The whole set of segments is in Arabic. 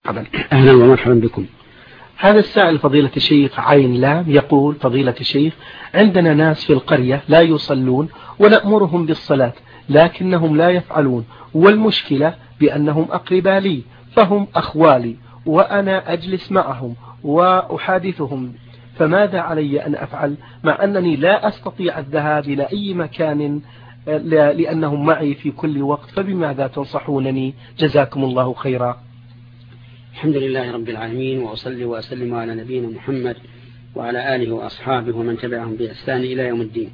أهلا ومرحبا بكم. هذا السائل فضيلة الشيخ عين لام يقول: فضيلة الشيخ، عندنا ناس في القرية لا يصلون ونأمرهم بالصلاة لكنهم لا يفعلون، والمشكلة بأنهم أقرباء لي، فهم أخوالي وأنا أجلس معهم وأحادثهم، فماذا علي أن أفعل مع أنني لا أستطيع الذهاب إلى أي مكان لأنهم معي في كل وقت؟ فبماذا تنصحونني؟ جزاكم الله خيرا. الحمد لله رب العالمين، وأصلي وأسلم على نبينا محمد وعلى آله وأصحابه ومن تبعهم بإحسان إلى يوم الدين.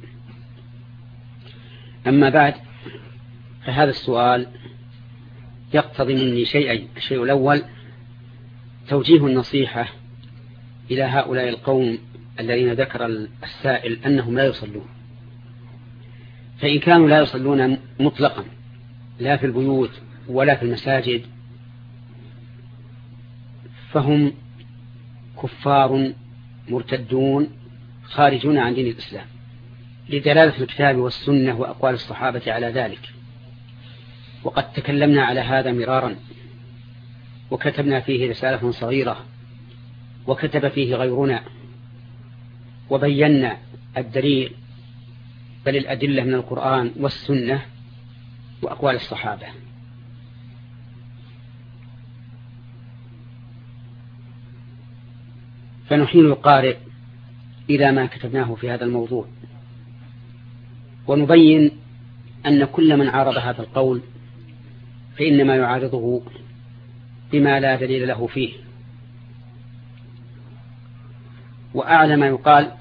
أما بعد، فهذا السؤال يقتضي مني شيئين. الشيء الأول توجيه النصيحة إلى هؤلاء القوم الذين ذكر السائل أنهم لا يصلون. فإن كانوا لا يصلون مطلقا لا في البيوت ولا في المساجد فهم كفار مرتدون خارجون عن دين الإسلام، لدلالة الكتاب والسنة وأقوال الصحابة على ذلك. وقد تكلمنا على هذا مرارا، وكتبنا فيه رسالة صغيرة، وكتب فيه غيرنا، وبينا الدليل بل الأدلة من القرآن والسنة وأقوال الصحابة. فنحيل القارئ إلى ما كتبناه في هذا الموضوع، ونبين أن كل من عارض هذا القول فإنما يعارضه بما لا دليل له فيه. وأعلى ما يقال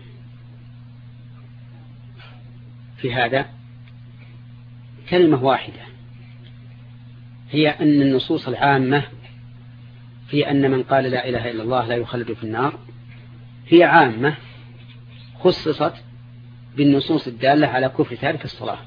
في هذا كلمة واحدة، هي أن النصوص العامة في أن من قال لا إله إلا الله لا يخلد في النار هي عامة، خصصت بالنصوص الدالة على كفر تارك الصلاة.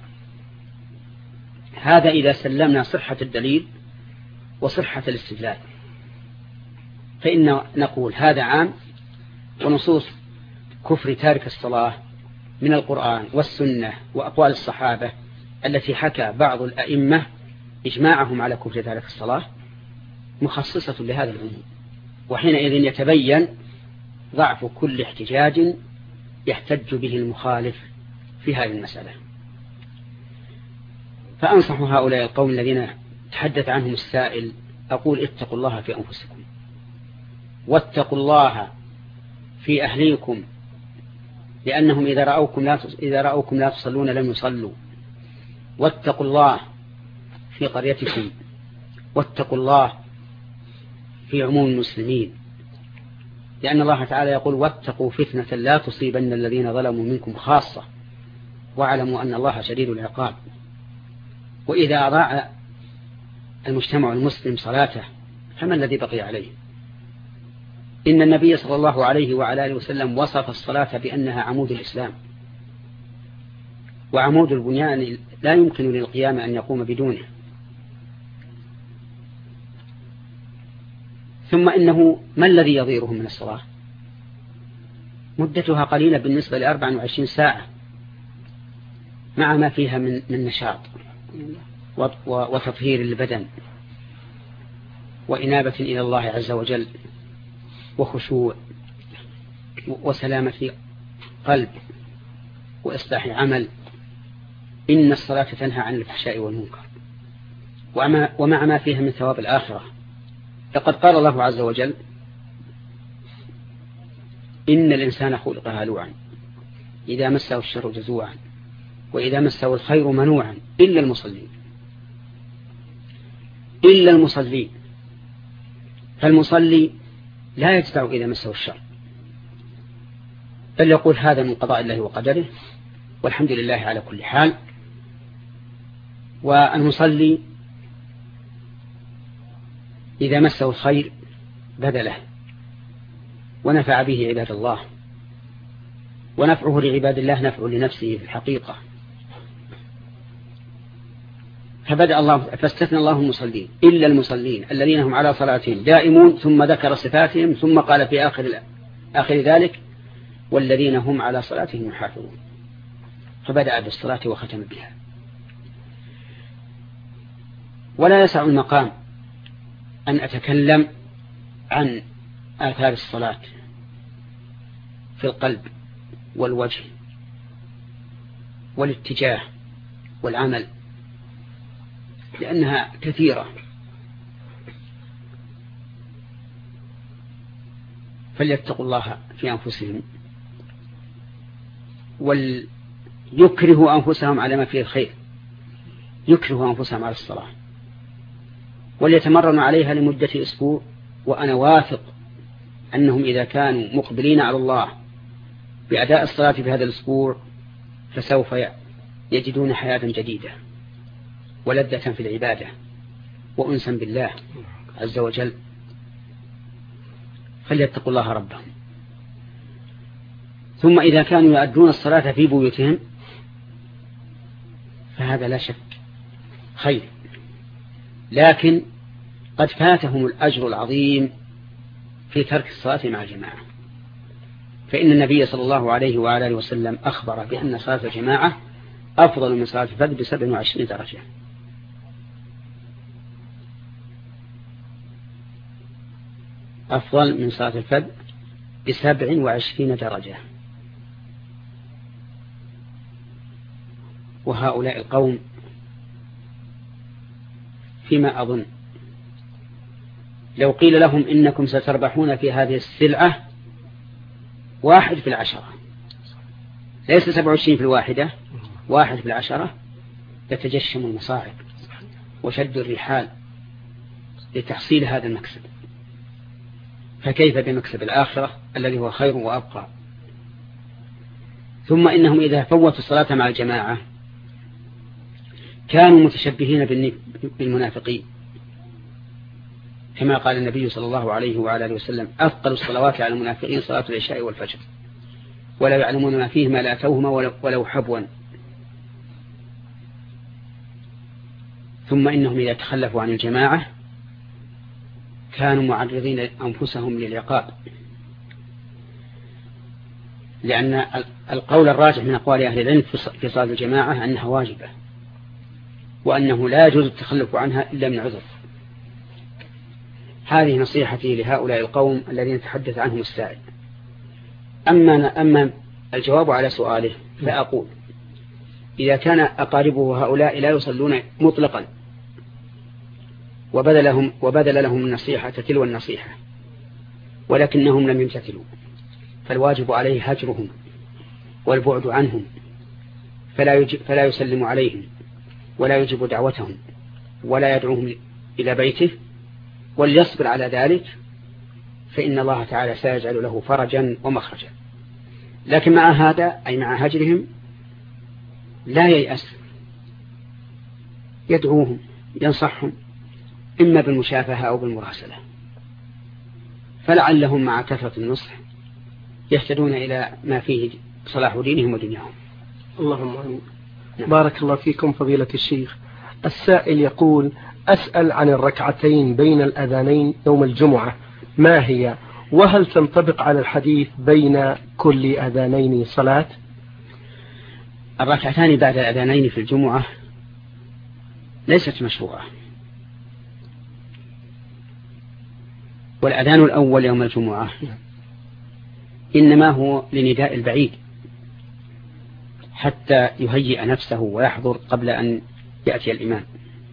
هذا إذا سلمنا صحة الدليل وصحة الاستدلال، فإن نقول هذا عام، ونصوص كفر تارك الصلاة من القرآن والسنة وأقوال الصحابة التي حكى بعض الأئمة إجماعهم على كفر تارك الصلاة مخصصة لهذا العموم. وحينئذ يتبين ضعف كل احتجاج يحتج به المخالف في هذه المسألة. فأنصح هؤلاء القوم الذين تحدث عنهم السائل، أقول: اتقوا الله في أنفسكم، واتقوا الله في أهليكم، لأنهم إذا رأوكم لا تصلون لم يصلوا. واتقوا الله في قريتكم، واتقوا الله في عموم المسلمين، لأن الله تعالى يقول: واتقوا فتنة لا تصيبن الذين ظلموا منكم خاصة واعلموا أن الله شديد العقاب. وإذا أضاع المجتمع المسلم صلاته فما الذي بقي عليه؟ إن النبي صلى الله عليه وعلى آله وسلم وصف الصلاة بأنها عمود الإسلام، وعمود البنيان لا يمكن للقيام أن يقوم بدونه. ثم إنه ما الذي يضيرهم من الصلاة؟ مدتها قليلة بالنسبة ل24 ساعة، مع ما فيها من نشاط وتطهير البدن وإنابة إلى الله عز وجل وخشوع وسلامة قلب وإصلاح عمل. إن الصلاة تنهى عن الفحشاء والمنكر، ومع ما فيها من ثواب الآخرة. لقد قال الله عز وجل: إن الإنسان خلق هلوعا إذا مسه الشر جزوعا وإذا مسه الخير منوعا إلا المصلين. إلا المصلين. فالمصلي لا يجزع إذا مسه الشر، بل يقول: هذا من قضاء الله وقدره والحمد لله على كل حال. والمصلي إذا مسه الخير بذله ونفع به عباد الله، ونفعه لعباد الله نفع لنفسه في الحقيقة. فاستثنى الله المصلين إلا المصلين الذين هم على صلاتهم دائمون، ثم ذكر صفاتهم، ثم قال في آخر ذلك: والذين هم على صلاتهم يحافظون. فبدأ بالصلاة وختم بها. ولا يسع المقام أن أتكلم عن آثار الصلاة في القلب والوجه والاتجاه والعمل، لأنها كثيرة. فليتقوا الله في أنفسهم وليكرهوا أنفسهم على ما فيه الخير، يكرهوا أنفسهم على الصلاة وليتمرنوا عليها لمدة أسبوع. وأنا واثق أنهم إذا كانوا مقبلين على الله بأداء الصلاة في هذا الأسبوع فسوف يجدون حياة جديدة ولذة في العبادة وأنسا بالله عز وجل. فليتقوا الله ربهم. ثم إذا كانوا يؤدون الصلاة في بيوتهم فهذا لا شك خير، لكن قد فاتهم الأجر العظيم في ترك الصلاة مع الجماعة. فإن النبي صلى الله عليه وآله وسلم أخبر بأن صلاة الجماعة أفضل من صلاة الفرد ب27 درجة. أفضل من صلاة الفرد ب27 درجة. وهؤلاء القوم فيما أظن لو قيل لهم إنكم ستربحون في هذه السلعة 1 في 10، ليس 27 في 1، 1 في 10، يتجشم المصاعب وشد الرحال لتحصيل هذا المكسب. فكيف بمكسب الآخرة الذي هو خير وأبقى؟ ثم إنهم إذا فوتوا الصلاة مع الجماعة كانوا متشبهين بالمنافقين، كما قال النبي صلى الله عليه وآله وسلم: أثقل الصلوات على المنافقين صلاة العشاء والفجر ولا يعلمون ما فيهما لأتوهما ولو حبوا. ثم إنهم إذا تخلفوا عن الجماعة كانوا معرضين أنفسهم للعقاب، لأن القول الراجح من أقوال أهل العلم في صلاة الجماعة أنها واجبة، وأنه لا يجوز التخلف عنها إلا من عذر. هذه نصيحتي لهؤلاء القوم الذين تحدث عنهم السائل. أما الجواب على سؤاله فأقول: إذا كان أقاربه هؤلاء لا يصلون مطلقا وبذل لهم النصيحة تلو النصيحة ولكنهم لم يمتثلوا، فالواجب عليه هجرهم والبعد عنهم، فلا يسلم عليهم ولا يجب دعوتهم ولا يدعوهم إلى بيته، وليصبر على ذلك، فإن الله تعالى سيجعل له فرجا ومخرجا. لكن مع هذا، أي مع هجرهم، لا ييأس، يدعوهم ينصحهم إما بالمشافهة أو بالمراسلة، فلعلهم مع كثرة النصح يهتدون إلى ما فيه صلاح دينهم ودنياهم. اللهم آمين. بارك الله فيكم فضيلة الشيخ. السائل يقول: أسأل عن الركعتين بين الأذانين يوم الجمعة، ما هي؟ وهل تنطبق على الحديث بين كل أذانين صلاة؟ الركعتان بعد الأذانين في الجمعة ليست مشروعة، والأذان الأول يوم الجمعة إنما هو لنداء البعيد حتى يهيئ نفسه ويحضر قبل أن يأتي الإمام.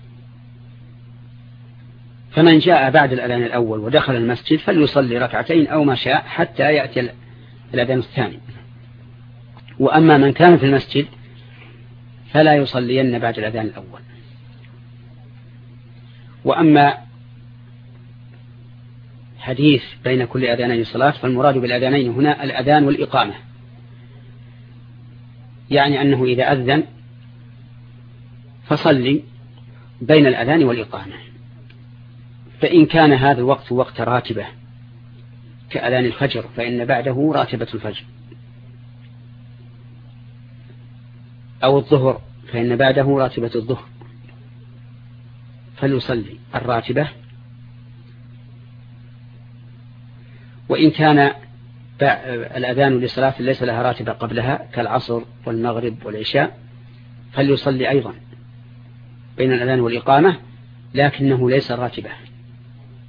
فمن جاء بعد الأذان الأول ودخل المسجد فليصلي ركعتين أو ما شاء حتى يأتي الأذان الثاني. وأما من كان في المسجد فلا يصلين بعد الأذان الأول. وأما حديث بين كل أذانين صلاة، فالمراد بالأذانين هنا الأذان والإقامة، يعني أنه إذا أذن فصلي بين الأذان والإقامة. فإن كان هذا الوقت وقت راتبة كأذان الفجر فإن بعده راتبة الفجر، أو الظهر فإن بعده راتبة الظهر، فليصلي الراتبة. وإن كان الأذان لصلاة ليس لها راتبة قبلها كالعصر والمغرب والعشاء فليصلي أيضا بين الأذان والإقامة، لكنه ليس راتبة،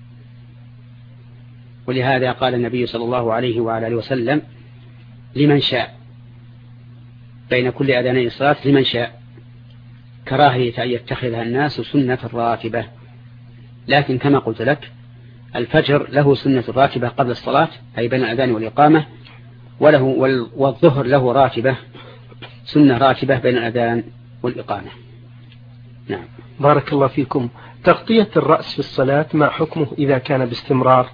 ولهذا قال النبي صلى الله عليه وعلى آله وسلم لمن شاء بين كل أذاني الصلاة لمن شاء، كراهية أن يتخذها الناس سنة راتبة. لكن كما قلت لك الفجر له سنة راتبة قبل الصلاة أي بين الأذان والإقامة، والظهر له راتبة سنة راتبة بين الأذان والإقامة. نعم. بارك الله فيكم. تغطية الرأس في الصلاة ما حكمه إذا كان باستمرار؟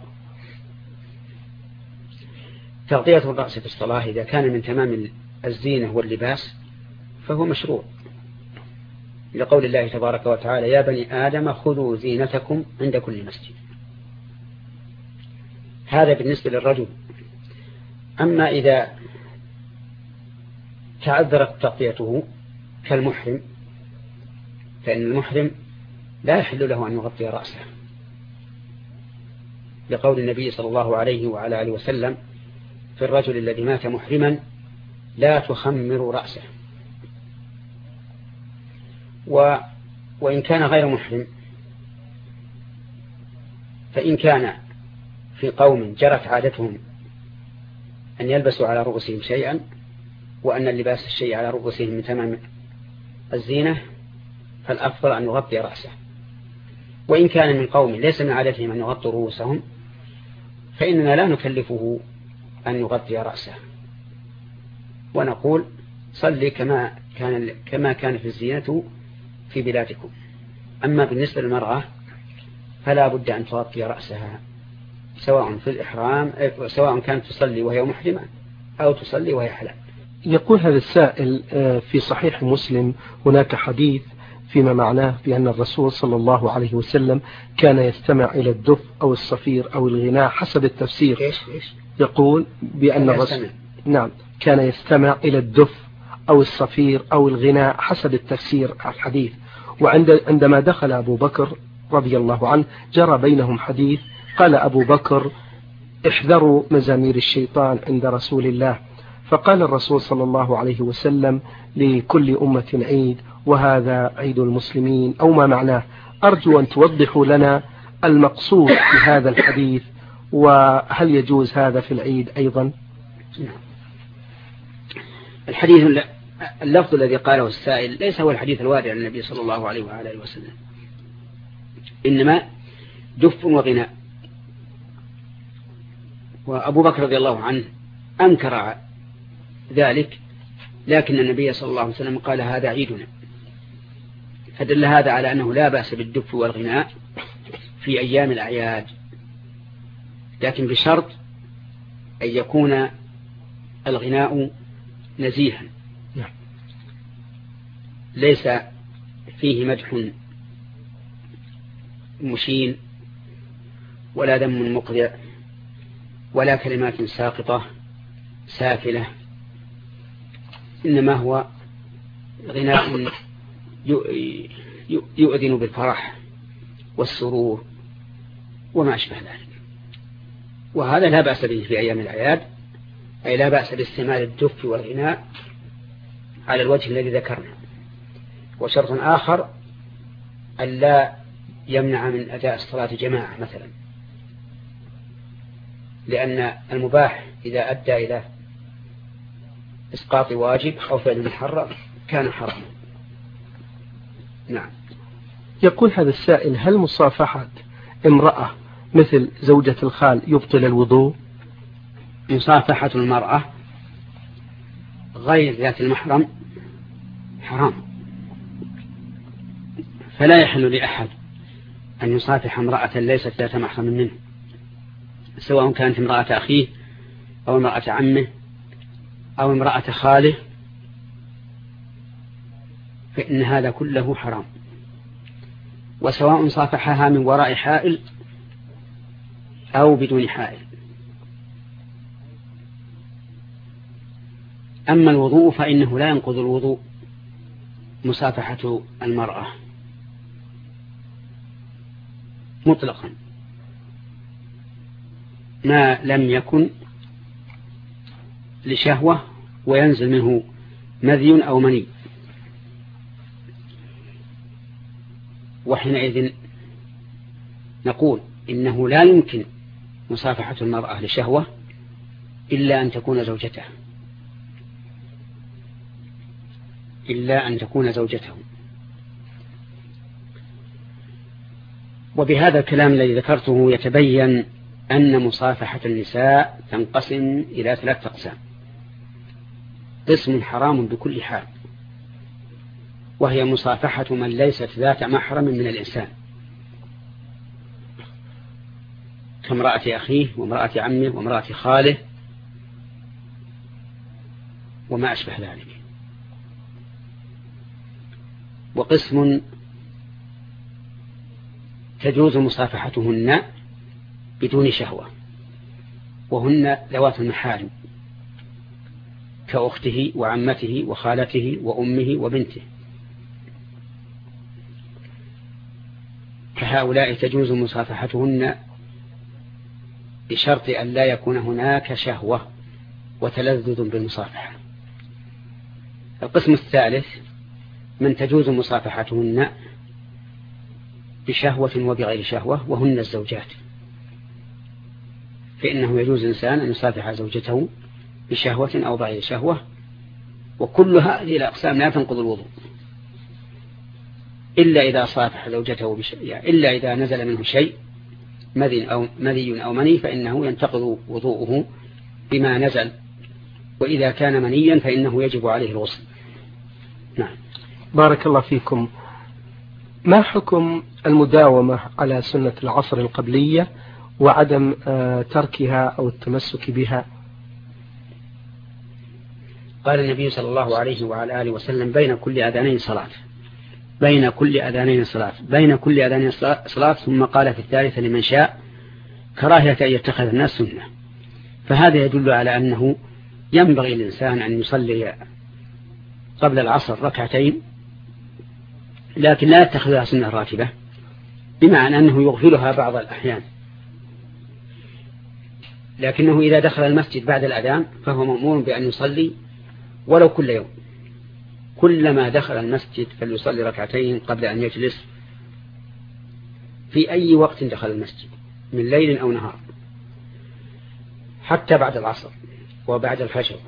تغطية الرأس في الصلاة إذا كان من تمام الزينة واللباس فهو مشروع، لقول الله تبارك وتعالى يا بني آدم خذوا زينتكم عند كل مسجد. هذا بالنسبة للرجل. أما إذا تعذرت تغطيته كالمحرم فإن المحرم لا يحل له أن يغطي رأسه، لقول النبي صلى الله عليه وعلى آله وسلم في الرجل الذي مات محرما لا تخمر رأسه. وإن كان غير محرم فإن كان في قوم جرت عادتهم أن يلبسوا على رؤوسهم شيئا وأن اللباس الشيء على رؤوسهم من تمام الزينة فالأفضل أن يغطي رأسه. وإن كان من قوم ليس من عادتهم أن يغطوا رؤوسهم فإننا لا نكلفه أن يغطي رأسه ونقول صلي كما كان في الزينة في بلادكم. أما بالنسبة للمرأة فلا بد أن تغطي رأسها سواء في الإحرام سواء كانت تصلي وهي محرمة أو تصلي وهي حلال. يقول هذا السائل في صحيح مسلم هناك حديث فيما معناه بأن الرسول صلى الله عليه وسلم كان يستمع إلى الدف أو الصفير أو الغناء حسب التفسير. إيش؟ يقول بأن الرسول نعم كان يستمع إلى الدف أو الصفير أو الغناء حسب التفسير الحديث. وعندما دخل أبو بكر رضي الله عنه جرى بينهم حديث قال أبو بكر احذروا مزامير الشيطان عند رسول الله، فقال الرسول صلى الله عليه وسلم لكل أمة عيد وهذا عيد المسلمين أو ما معناه. أرجو أن توضحوا لنا المقصود في هذا الحديث وهل يجوز هذا في العيد أيضا؟ الحديث اللفظ الذي قاله السائل ليس هو الحديث الوارد عن النبي صلى الله عليه وآله وسلم، إنما دف وغناء. وأبو بكر رضي الله عنه أنكر ذلك، لكن النبي صلى الله عليه وسلم قال هذا عيدنا، فدل هذا على أنه لا بأس بالدف والغناء في أيام الأعياد، لكن بشرط أن يكون الغناء نزيها ليس فيه مدح مشين ولا ذم مقذع ولا كلمات ساقطة سافلة، إنما هو غناء يؤذن بالفرح والسرور وما أشبه ذلك. وهذا لا بأس به في أيام الأعياد، أي لا بأس باستعمال الدف والغناء على الوجه الذي ذكرنا. وشرط آخر ألا يمنع من أداء الصلاة جماعة مثلا، لأن المباح إذا أدى إلى إسقاط واجب أو فعل محرم كان حراما. نعم. يقول هذا السائل هل مصافحة امرأة مثل زوجة الخال يبطل الوضوء؟ مصافحة المرأة غير ذات المحرم حرام، فلا يحل لأحد أن يصافح امرأة ليست ذات محرم منه، سواء كانت امرأة أخيه أو امرأة عمه أو امرأة خاله، فإن هذا كله حرام، وسواء صافحها من وراء حائل أو بدون حائل. أما الوضوء فإنه لا ينقض الوضوء مصافحة المرأة مطلقا ما لم يكن لشهوة وينزل منه مذي أو مني، وحينئذ نقول إنه لا يمكن مصافحة المرأة لشهوة إلا أن تكون زوجته، إلا أن تكون زوجته. وبهذا الكلام الذي ذكرته يتبين أن مصافحة النساء تنقسم إلى 3 أقسام: قسم حرام بكل حال، وهي مصافحة من ليست ذات محرم من الإنسان، كامرأة أخيه وامرأة عمه وامرأة خاله وما أشبه ذلك. وقسم تجوز مصافحتهن بدون شهوة، وهن ذوات المحارم كأخته وعمته وخالته وأمه وبنته، فهؤلاء تجوز مصافحتهن بشرط أن لا يكون هناك شهوة وتلذذ بالمصافحة. القسم الثالث من تجوز مصافحتهن بشهوة وبغير شهوة، وهن الزوجات، فإنه يجوز الإنسان أن يصافح زوجته بشهوة أو بغير شهوة، وكل هذه الأقسام لا تنقض الوضوء إلا إذا صافح زوجته إلا إذا نزل منه شيء مذي أو مني، فإنه ينتقض وضوءه بما نزل، وإذا كان منيا فإنه يجب عليه الغسل. نعم. بارك الله فيكم. ما حكم المداومة على سنة العصر القبلية وعدم تركها أو التمسك بها؟ قال النبي صلى الله عليه وعلى آله وسلم: بين كل أذانين صلاة، بين كل أذانين صلاة، بين كل أذانين صلاة. ثم قال في الثالثة: لمن شاء، كراهية أن يتخذ الناس سنة. فهذا يدل على أنه ينبغي الإنسان أن يصلي قبل العصر 2 ركعتين، لكن لا يتخذها سنة راتبة، بمعنى أنه يغفلها بعض الأحيان، لكنه إذا دخل المسجد بعد الأذان فهو مأمور بأن يصلي ولو كل يوم، كلما دخل المسجد فليصلي 2 ركعتين قبل أن يجلس في أي وقت دخل المسجد من ليل أو نهار، حتى بعد العصر وبعد الفجر،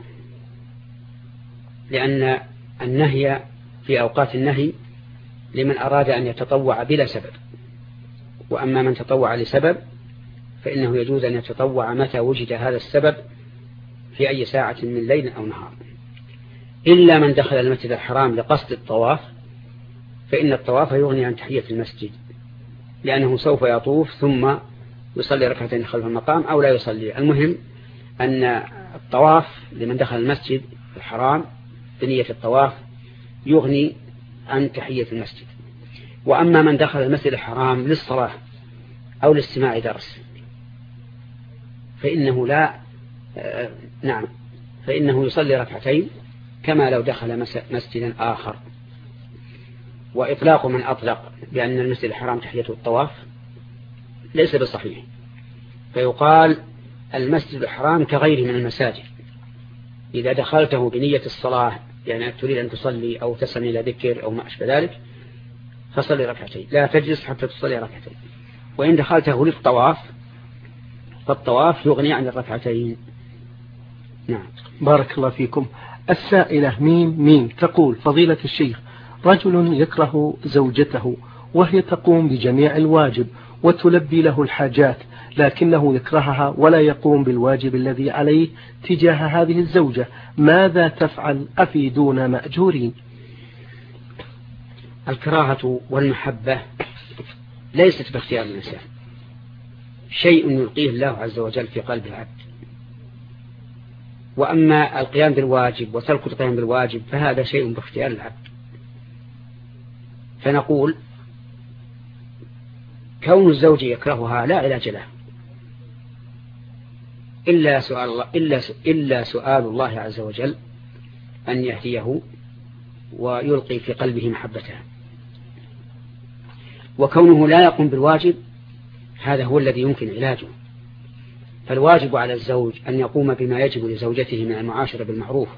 لأن النهي في أوقات النهي لمن أراد أن يتطوع بلا سبب، وأما من تطوع لسبب فإنه يجوز أن يتطوع متى وجد هذا السبب في أي ساعة من ليل أو نهار، إلا من دخل المسجد الحرام لقصد الطواف، فإن الطواف يغني عن تحية المسجد، لأنه سوف يطوف ثم يصلي 2 ركعتين خلف المقام أو لا يصلي. المهم أن الطواف لمن دخل المسجد الحرام بنية الطواف يغني عن تحية المسجد. وأما من دخل المسجد الحرام للصلاة أو لاستماع درس فإنه فإنه يصلي 2 ركعتين كما لو دخل مسجدا آخر. وإطلاق من أطلق بأن المسجد الحرام تحيته الطواف ليس بصحيح، فيقال المسجد الحرام كغيره من المساجد، إذا دخلته بنية الصلاة يعني تريد أن تصلي أو تسمع إلى ذكر أو ما أشبه ذلك فصلي 2 ركعتين، لا تجلس حتى تصلي 2 ركعتين. وإن دخلته للطواف فالطواف يغني عن 2 ركعتين. نعم. بارك الله فيكم. السائلة ميم تقول: فضيلة الشيخ، رجل يكره زوجته وهي تقوم بجميع الواجب وتلبي له الحاجات، لكنه يكرهها ولا يقوم بالواجب الذي عليه تجاه هذه الزوجة، ماذا تفعل؟ أفيدونا مأجورين. الكراهة والمحبة ليست باختيار الإنسان، شيء يلقيه الله عز وجل في قلب العبد. وأما القيام بالواجب وترك القيام بالواجب فهذا شيء باختيار العبد. فنقول كون الزوج يكرهها لا علاج له إلا سؤال الله عز وجل أن يهديه ويلقي في قلبه محبتها. وكونه لا يقوم بالواجب هذا هو الذي يمكن علاجه. فالواجب على الزوج أن يقوم بما يجب لزوجته من المعاشرة بالمعروف،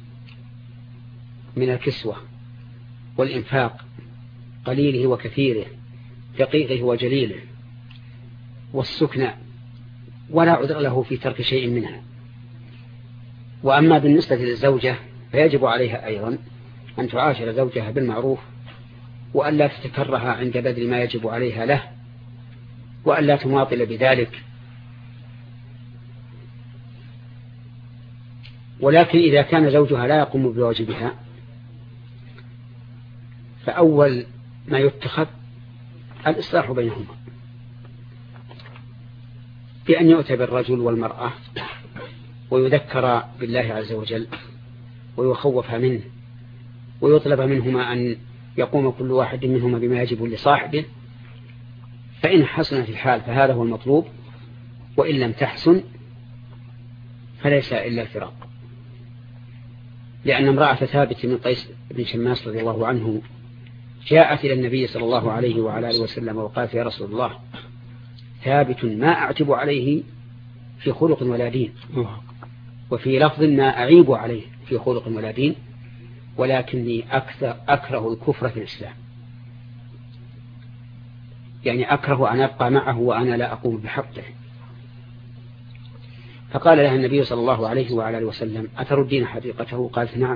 من الكسوة والإنفاق قليله وكثيره، دقيقه وجليله، والسكنى ولا عذر له في ترك شيء منها. وأما بالنسبة للزوجة فيجب عليها أيضا أن تعاشر زوجها بالمعروف، وأن لا تتكره عند بذل ما يجب عليها له، وأن لا تماطل بذلك. ولكن إذا كان زوجها لا يقوم بواجبها فأول ما يتخذ الإصلاح بينهما، بأن يؤتى بالرجل والمرأة ويذكر بالله عز وجل ويخوف منه، ويطلب منهما أن يقوم كل واحد منهما بما يجب لصاحبه، فإن حسنت الحال فهذا هو المطلوب، وإن لم تحسن فليس إلا الفراق. لأن امرأة ثابت من قيس بن شماس رضي الله عنه جاءت إلى النبي صلى الله عليه وعلى آله وسلم وقالت: يا رسول الله، ثابت ما أعتب عليه في خلق ولا دين، وفي لفظ ما أعيب عليه في خلق ولا دين، ولكني أكره الكفر في الإسلام، يعني أكره أن أبقى معه وأنا لا أقوم بحقه. فقال لها النبي صلى الله عليه وعلى آله وسلم: أتردين حقيقته؟ قالت: نعم.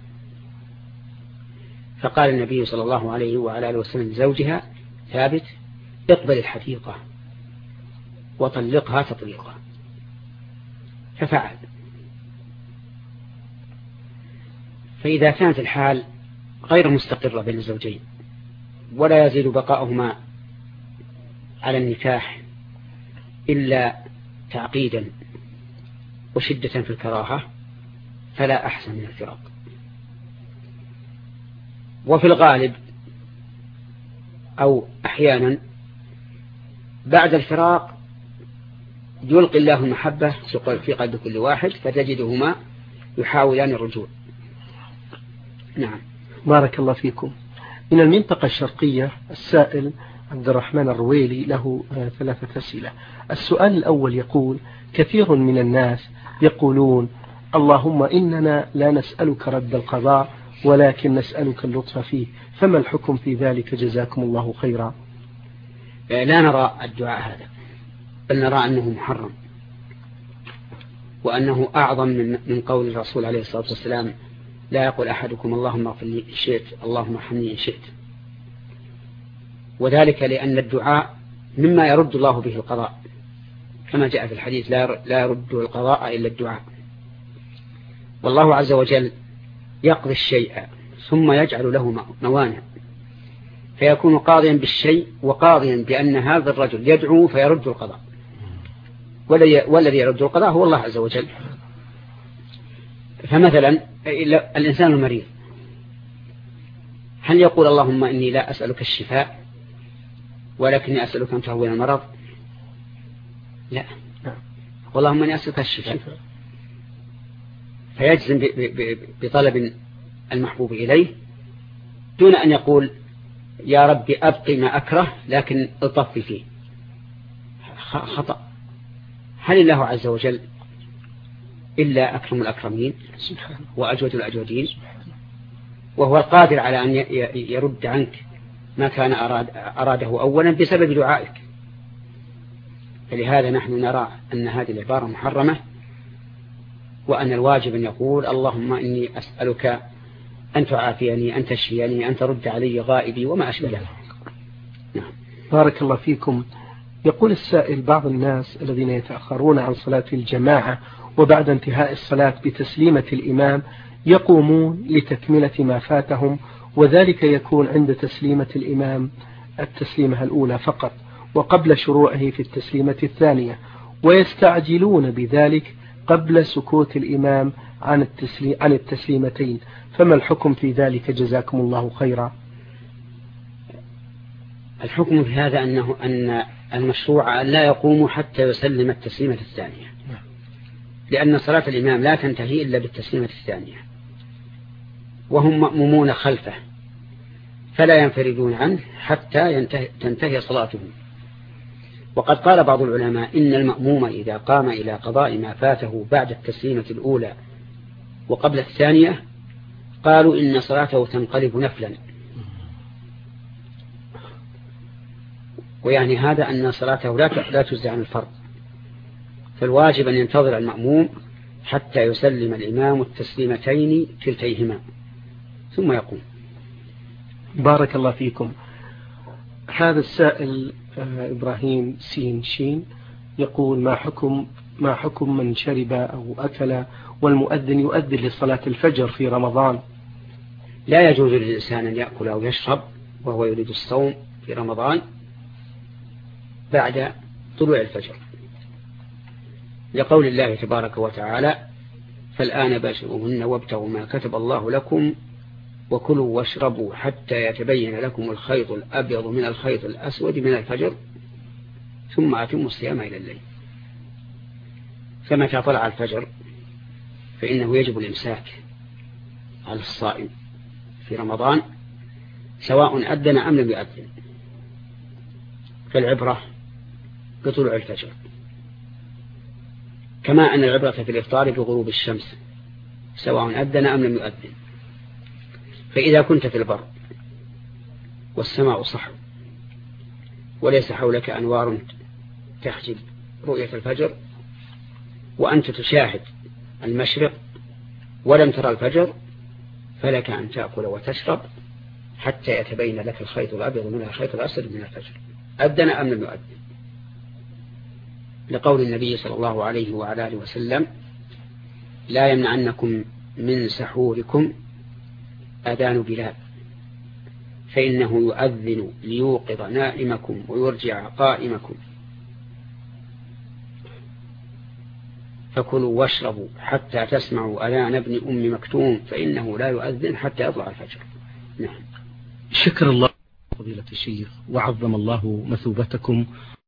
فقال النبي صلى الله عليه وعلى آله وسلم لزوجها: ثابت، اقبل الحقيقة وطلقها تطليقا. ففعل. فإذا كانت الحال غير مستقرة بين الزوجين ولا يزيد بقاؤهما على النكاح إلا تعقيدا وشدة في الكراهة، فلا أحسن من الفراق. وفي الغالب أو أحيانا بعد الفراق يلقي الله المحبة في قلب كل واحد، فتجدهما يحاولان الرجوع. نعم. بارك الله فيكم. من المنطقة الشرقية السائل عبد الرحمن الرويلي له 3 أسئلة. السؤال الأول يقول: كثير من الناس يقولون: اللهم إننا لا نسألك رد القضاء ولكن نسألك اللطف فيه، فما الحكم في ذلك جزاكم الله خيرا؟ لا نرى الدعاء هذا، بل نرى أنه محرم، وأنه أعظم من قول الرسول عليه الصلاة والسلام: لا يقول أحدكم اللهم اغفر لي إن شئت، اللهم ارحمني إن شئت. وذلك لأن الدعاء مما يرد الله به القضاء، كما جاء في الحديث: لا يرد القضاء إلا الدعاء. والله عز وجل يقضي الشيء ثم يجعل له موانع، فيكون قاضيا بالشيء وقاضيا بأن هذا الرجل يدعو فيرد القضاء، والذي يرد القضاء هو الله عز وجل. فمثلا الإنسان المريض هل يقول: اللهم إني لا أسألك الشفاء ولكني أسألك أن تهون المرض؟ لا، اللهم إني أسألك الشفاء، فيجزم بطلب المحبوب إليه دون أن يقول: يا رب أبقي ما أكره لكن أطفي فيه. خطأ. هل الله عز وجل إلا أكرم الأكرمين وأجود الأجودين، وهو القادر على أن يرد عنك ما كان أراده أولا بسبب دعائك. فلهذا نحن نرى أن هذه العبارة محرمة، وأن الواجب أن يقول: اللهم إني أسألك أن تعافيني، أن تشفيني، أن ترد علي غائبي، وما أشبه ذلك. نعم. بارك الله فيكم. يقول السائل: بعض الناس الذين يتأخرون عن صلاة الجماعة وبعد انتهاء الصلاة بتسليمة الإمام يقومون لتكملة ما فاتهم، وذلك يكون عند تسليمة الإمام التسليمة الأولى فقط وقبل شروعه في التسليمة الثانية، ويستعجلون بذلك قبل سكوت الإمام عن التسليمتين، فما الحكم في ذلك جزاكم الله خيرا؟ الحكم في هذا أن المشروع لا يقوم حتى يسلم التسليمة الثانية، لأن صلاة الإمام لا تنتهي إلا بالتسليمة الثانية، وهم مأمومون خلفه فلا ينفردون عنه حتى تنتهي صلاتهم. وقد قال بعض العلماء: إن المأموم إذا قام إلى قضاء ما فاته بعد التسليمة الأولى وقبل الثانية قالوا إن صلاته تنقلب نفلا، ويعني هذا أن صلاته لا تجزي عن الفرض، فالواجب أن ينتظر المأموم حتى يسلم الإمام التسليمتين كلتيهما ثم يقوم. بارك الله فيكم. هذا السائل إبراهيم سين شين يقول: ما حكم من شرب أو أكل والمؤذن يؤذن لصلاة الفجر في رمضان؟ لا يجوز للإنسان أن يأكل أو يشرب وهو يريد الصوم في رمضان بعد طلوع الفجر، لقول الله تبارك وتعالى: فالآن باشروهن وابتغوا ما كتب الله لكم وكلوا واشربوا حتى يتبين لكم الخيط الأبيض من الخيط الأسود من الفجر ثم أتموا الصيام إلى الليل. فمتى طلع الفجر فإنه يجب الإمساك على الصائم في رمضان سواء أذن أم لم يؤذن، فالعبرة بطلوع الفجر، كما أن العبرة في الإفطار بغروب الشمس سواء أذن أم لم يؤذن. فإذا كنت في البر والسماء صحو وليس حولك أنوار تحجب رؤية الفجر وأنت تشاهد المشرق ولم ترى الفجر، فلك أن تأكل وتشرب حتى يتبين لك الخيط الأبيض من الخيط الأسود من الفجر أذن أم لم يؤذن، لقول النبي صلى الله عليه وعلى آله وسلم: لا يمنعنكم من سحوركم أذان بلال فإنه يؤذن ليوقظ نائمكم ويرجع قائمكم، فكلوا واشربوا حتى تسمعوا أذان ابن أم مكتوم فإنه لا يؤذن حتى يطلع الفجر. نعم. شكر الله فضيلة الشيخ وعظم الله مثوبتكم.